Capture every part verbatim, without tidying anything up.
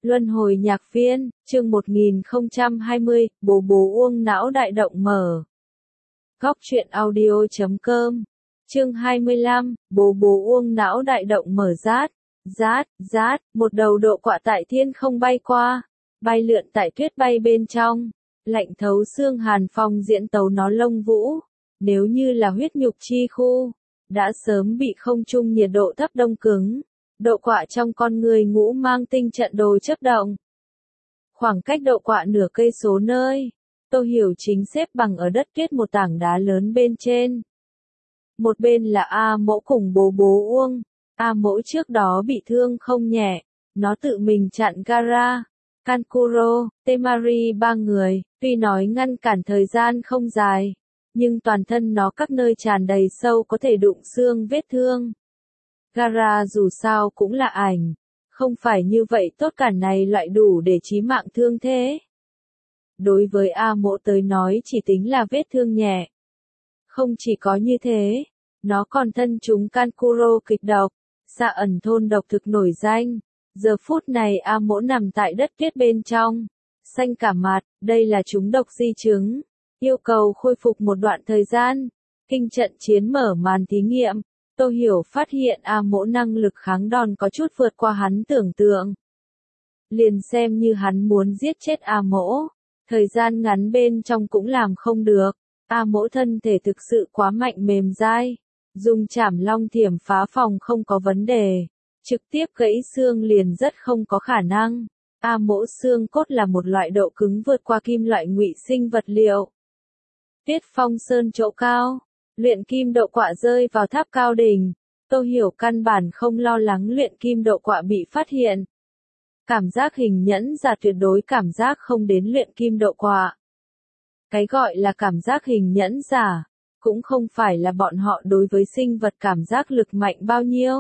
Luân hồi nhạc viên, chương một nghìn không trăm hai mươi, bố bố uông não đại động mở. Góc truyện audio chấm com. Chương hai mươi lăm, bố bố uông não đại động mở rát. Rát, rát, một đầu độ quạ tại thiên không bay qua, bay lượn tại tuyết bay bên trong. Lạnh thấu xương hàn phong diễn tấu nó lông vũ. Nếu như là huyết nhục chi khu, đã sớm bị không trung nhiệt độ thấp đông cứng. Độ quạ trong con người ngũ mang tinh trận đồ chấp động. Khoảng cách độ quạ nửa cây số nơi, Tô Hiểu chính xếp bằng ở đất tuyết một tảng đá lớn bên trên. Một bên là A Mỗ cùng bố bố uông. A Mỗ trước đó bị thương không nhẹ, nó tự mình chặn Gara, Kankuro, Temari ba người, tuy nói ngăn cản thời gian không dài, nhưng toàn thân nó các nơi tràn đầy sâu có thể đụng xương vết thương. Gara dù sao cũng là ảnh, không phải như vậy tốt cản này loại đủ để chí mạng thương thế. Đối với A Mỗ tới nói chỉ tính là vết thương nhẹ. Không chỉ có như thế, nó còn thân chúng Kankuro kịch độc, xạ ẩn thôn độc thực nổi danh. Giờ phút này A Mỗ nằm tại đất tuyết bên trong, xanh cả mặt, đây là chúng độc di chứng, yêu cầu khôi phục một đoạn thời gian. Kinh trận chiến mở màn thí nghiệm. Tô Hiểu phát hiện A Mỗ năng lực kháng đòn có chút vượt qua hắn tưởng tượng. Liền xem như hắn muốn giết chết A Mỗ, thời gian ngắn bên trong cũng làm không được. A Mỗ thân thể thực sự quá mạnh mềm dai, dùng chảm long thiểm phá phòng không có vấn đề, trực tiếp gãy xương liền rất không có khả năng. A Mỗ xương cốt là một loại độ cứng vượt qua kim loại ngụy sinh vật liệu. Tuyết Phong Sơn chỗ cao. Luyện kim độ quạ rơi vào tháp cao đỉnh, Tô Hiểu căn bản không lo lắng luyện kim độ quạ bị phát hiện. Cảm giác hình nhẫn giả tuyệt đối cảm giác không đến luyện kim độ quạ. Cái gọi là cảm giác hình nhẫn giả, cũng không phải là bọn họ đối với sinh vật cảm giác lực mạnh bao nhiêu.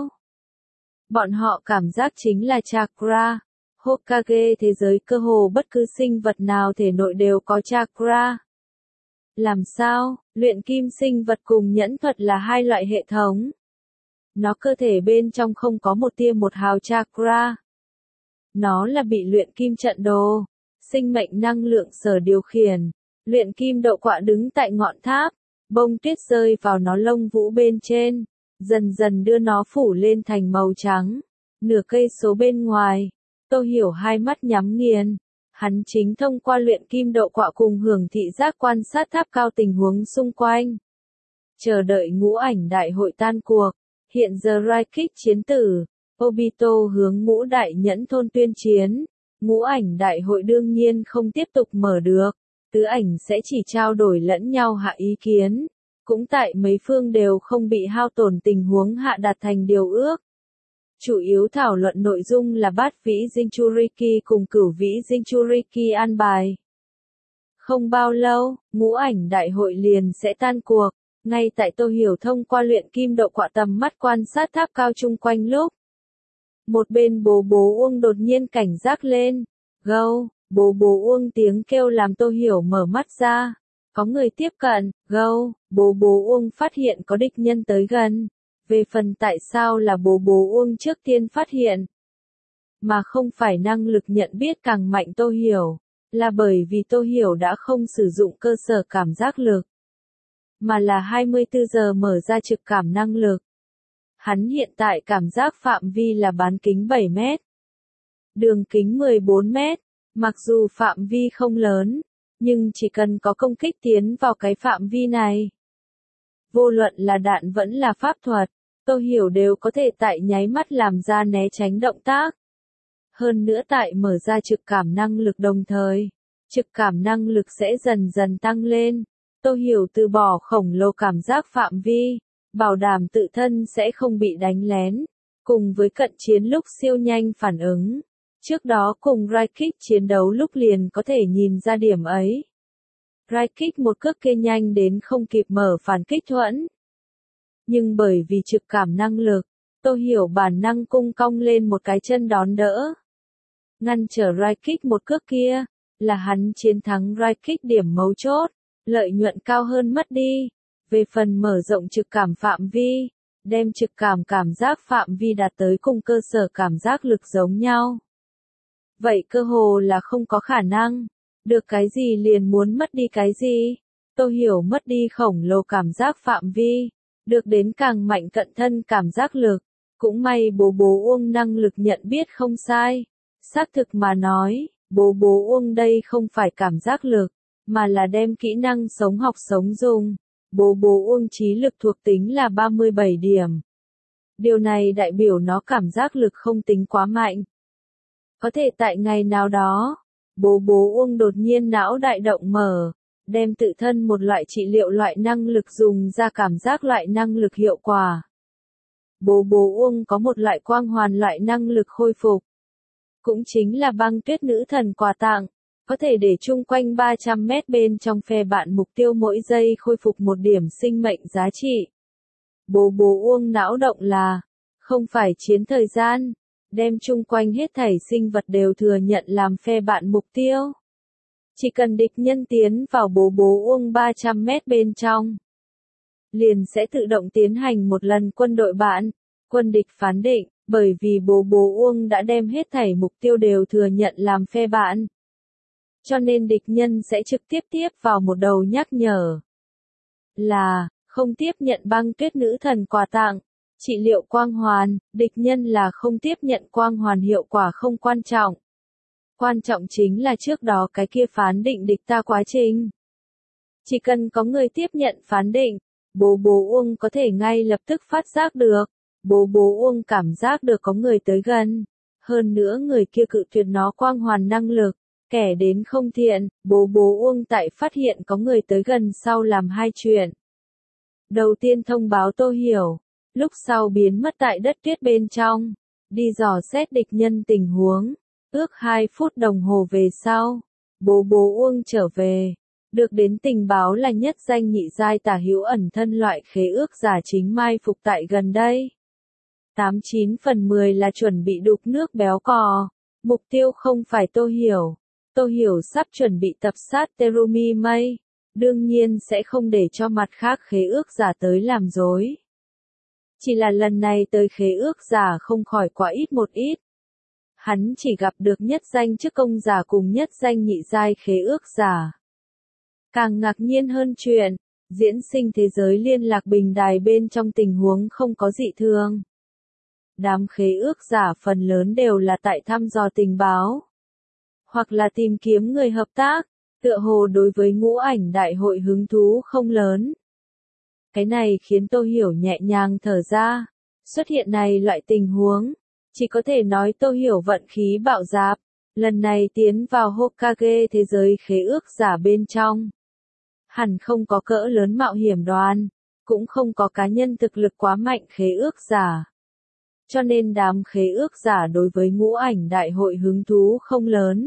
Bọn họ cảm giác chính là chakra. Hokage thế giới cơ hồ bất cứ sinh vật nào thể nội đều có chakra. Làm sao, luyện kim sinh vật cùng nhẫn thuật là hai loại hệ thống. Nó cơ thể bên trong không có một tia một hào chakra. Nó là bị luyện kim trận đồ, sinh mệnh năng lượng sở điều khiển. Luyện kim độ quạ đứng tại ngọn tháp, bông tuyết rơi vào nó lông vũ bên trên, dần dần đưa nó phủ lên thành màu trắng. Nửa cây số bên ngoài, Tô Hiểu hai mắt nhắm nghiền. Hắn chính thông qua luyện kim độ quạ cùng hưởng thị giác quan sát tháp cao tình huống xung quanh. Chờ đợi ngũ ảnh đại hội tan cuộc. Hiện giờ Raikik chiến tử, Obito hướng ngũ đại nhẫn thôn tuyên chiến. Ngũ ảnh đại hội đương nhiên không tiếp tục mở được. Tứ ảnh sẽ chỉ trao đổi lẫn nhau hạ ý kiến. Cũng tại mấy phương đều không bị hao tổn tình huống hạ đạt thành điều ước. Chủ yếu thảo luận nội dung là bát vĩ Jinchuriki cùng cửu vĩ Jinchuriki an bài. Không bao lâu, ngũ ảnh đại hội liền sẽ tan cuộc, ngay tại Tô Hiểu thông qua luyện kim độ quạ tầm mắt quan sát tháp cao chung quanh lúc. Một bên bố bố uông đột nhiên cảnh giác lên, gâu, bố bố uông tiếng kêu làm Tô Hiểu mở mắt ra. Có người tiếp cận, gâu, bố bố uông phát hiện có địch nhân tới gần. Về phần tại sao là bố bố uông trước tiên phát hiện, mà không phải năng lực nhận biết càng mạnh Tô Hiểu, là bởi vì Tô Hiểu đã không sử dụng cơ sở cảm giác lực, mà là hai mươi tư giờ mở ra trực cảm năng lực. Hắn hiện tại cảm giác phạm vi là bán kính bảy mét, đường kính mười bốn mét, mặc dù phạm vi không lớn, nhưng chỉ cần có công kích tiến vào cái phạm vi này. Vô luận là đạn vẫn là pháp thuật, Tô Hiểu đều có thể tại nháy mắt làm ra né tránh động tác. Hơn nữa tại mở ra trực cảm năng lực đồng thời, trực cảm năng lực sẽ dần dần tăng lên. Tô Hiểu từ bỏ khổng lồ cảm giác phạm vi, bảo đảm tự thân sẽ không bị đánh lén, cùng với cận chiến lúc siêu nhanh phản ứng. Trước đó cùng Raikik chiến đấu lúc liền có thể nhìn ra điểm ấy. Raikik một cước kia nhanh đến không kịp mở phản kích thuẫn. Nhưng bởi vì trực cảm năng lực, Tô Hiểu bản năng cung cong lên một cái chân đón đỡ. Ngăn trở Raikik một cước kia, là hắn chiến thắng Raikik điểm mấu chốt, lợi nhuận cao hơn mất đi. Về phần mở rộng trực cảm phạm vi, đem trực cảm cảm giác phạm vi đạt tới cùng cơ sở cảm giác lực giống nhau. vậy cơ hồ là không có khả năng. Được cái gì liền muốn mất đi cái gì. Tô Hiểu mất đi khổng lồ cảm giác phạm vi, được đến càng mạnh cận thân cảm giác lực. Cũng may bố bố Uông năng lực nhận biết không sai. Xác thực mà nói, bố bố Uông đây không phải cảm giác lực, mà là đem kỹ năng sống học sống dùng. Bố bố Uông trí lực thuộc tính là ba mươi bảy điểm. Điều này đại biểu nó cảm giác lực không tính quá mạnh. Có thể tại ngày nào đó, bố bố Uông đột nhiên não đại động mở, đem tự thân một loại trị liệu loại năng lực dùng ra cảm giác loại năng lực hiệu quả. Bố bố Uông có một loại quang hoàn loại năng lực khôi phục. Cũng chính là băng tuyết nữ thần quà tặng, có thể để chung quanh ba trăm mét bên trong phe bạn mục tiêu mỗi giây khôi phục một điểm sinh mệnh giá trị. Bố bố Uông não động là, không phải chiến thời gian, đem chung quanh hết thảy sinh vật đều thừa nhận làm phe bạn mục tiêu. Chỉ cần địch nhân tiến vào bố bố Uông ba trăm mét bên trong, liền sẽ tự động tiến hành một lần quân đội bạn, quân địch phán định, bởi vì bố bố Uông đã đem hết thảy mục tiêu đều thừa nhận làm phe bạn. Cho nên địch nhân sẽ trực tiếp tiếp vào một đầu nhắc nhở. Là, không tiếp nhận băng tuyết nữ thần quà tặng, trị liệu quang hoàn, địch nhân là không tiếp nhận quang hoàn hiệu quả không quan trọng. Quan trọng chính là trước đó cái kia phán định địch ta quá trình. Chỉ cần có người tiếp nhận phán định, bố bố Uông có thể ngay lập tức phát giác được. Bố bố Uông cảm giác được có người tới gần. Hơn nữa người kia cự tuyệt nó quang hoàn năng lực. Kẻ đến không thiện, bố bố Uông tại phát hiện có người tới gần sau làm hai chuyện. Đầu tiên thông báo Tô Hiểu. Lúc sau biến mất tại đất tuyết bên trong. Đi dò xét địch nhân tình huống. Ước hai phút đồng hồ về sau. Bố bố Uông trở về. Được đến tình báo là nhất danh nhị giai tả hữu ẩn thân loại khế ước giả chính mai phục tại gần đây. tám chín phần mười là chuẩn bị đục nước béo cò. Mục tiêu không phải Tô Hiểu. Tô Hiểu sắp chuẩn bị tập sát Terumi Mây. Đương nhiên sẽ không để cho mặt khác khế ước giả tới làm dối. Chỉ là lần này tới khế ước giả không khỏi quá ít một ít. Hắn chỉ gặp được nhất danh chức công giả cùng nhất danh nhị giai khế ước giả. Càng ngạc nhiên hơn chuyện, diễn sinh thế giới liên lạc bình đài bên trong tình huống không có dị thường. Đám khế ước giả phần lớn đều là tại thăm dò tình báo, hoặc là tìm kiếm người hợp tác, tựa hồ đối với ngũ ảnh đại hội hứng thú không lớn. Cái này khiến Tô Hiểu nhẹ nhàng thở ra. Xuất hiện này loại tình huống, chỉ có thể nói Tô Hiểu vận khí bạo dạp, lần này tiến vào Hokage thế giới khế ước giả bên trong. Hẳn không có cỡ lớn mạo hiểm đoàn, cũng không có cá nhân thực lực quá mạnh khế ước giả. Cho nên đám khế ước giả đối với ngũ ảnh đại hội hứng thú không lớn.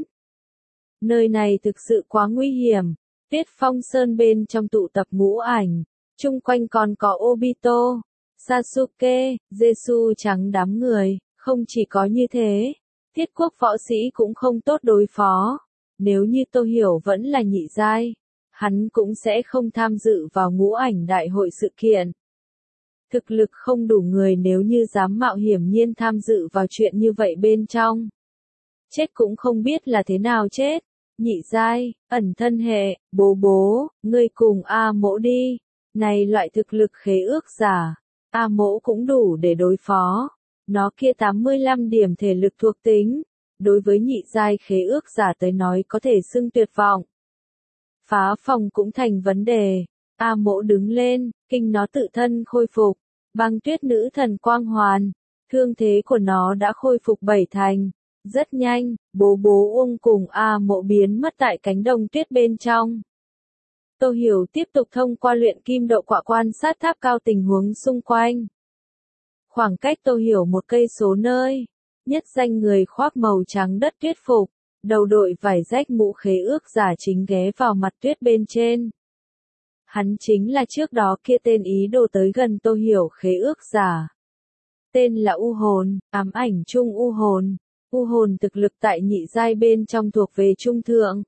Nơi này thực sự quá nguy hiểm, Tuyết Phong Sơn bên trong tụ tập ngũ ảnh, chung quanh còn có Obito, Sasuke, Jesu trắng đám người, không chỉ có như thế, thiết quốc võ sĩ cũng không tốt đối phó. Nếu như Tô Hiểu vẫn là nhị giai, hắn cũng sẽ không tham dự vào ngũ ảnh đại hội sự kiện. Thực lực không đủ người nếu như dám mạo hiểm nhiên tham dự vào chuyện như vậy bên trong. Chết cũng không biết là thế nào chết. Nhị giai, ẩn thân hệ, bố bố, ngươi cùng A Mỗ đi. Này loại thực lực khế ước giả, A Mỗ cũng đủ để đối phó. Nó kia tám mươi lăm điểm thể lực thuộc tính, đối với nhị giai khế ước giả tới nói có thể xưng tuyệt vọng. Phá phòng cũng thành vấn đề. A Mỗ đứng lên, kinh nó tự thân khôi phục. Băng tuyết nữ thần quang hoàn, thương thế của nó đã khôi phục bảy thành. Rất nhanh, bố bố Uông cùng A Mỗ biến mất tại cánh đồng tuyết bên trong. Tô Hiểu tiếp tục thông qua luyện kim đậu quạ quan sát tháp cao tình huống xung quanh. Khoảng cách Tô Hiểu một cây số nơi, nhất danh người khoác màu trắng đất tuyết phục, đầu đội vải rách mũ khế ước giả chính ghé vào mặt tuyết bên trên. Hắn chính là trước đó kia tên ý đồ tới gần Tô Hiểu khế ước giả. Tên là U Hồn, ám ảnh chung U Hồn. U Hồn thực lực tại nhị giai bên trong thuộc về trung thượng.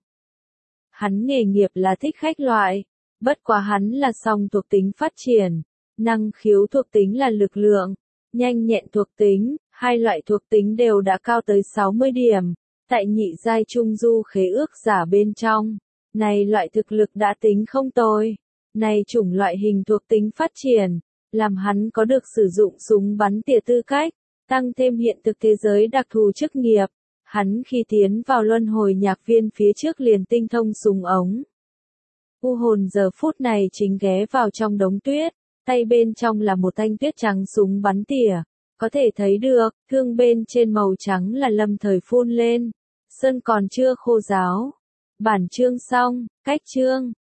Hắn nghề nghiệp là thích khách loại, bất quá hắn là song thuộc tính phát triển, năng khiếu thuộc tính là lực lượng, nhanh nhẹn thuộc tính, hai loại thuộc tính đều đã cao tới sáu mươi điểm, tại nhị giai trung du khế ước giả bên trong. Này loại thực lực đã tính không tồi. Này chủng loại hình thuộc tính phát triển, làm hắn có được sử dụng súng bắn tỉa tư cách, tăng thêm hiện thực thế giới đặc thù chức nghiệp. Hắn khi tiến vào luân hồi nhạc viên phía trước liền tinh thông súng ống. U hồn giờ phút này chính ghé vào trong đống tuyết, tay bên trong là một thanh tuyết trắng súng bắn tỉa. Có thể thấy được, thương bên trên màu trắng là lâm thời phun lên. Sơn còn chưa khô ráo. Bản chương xong, cách chương.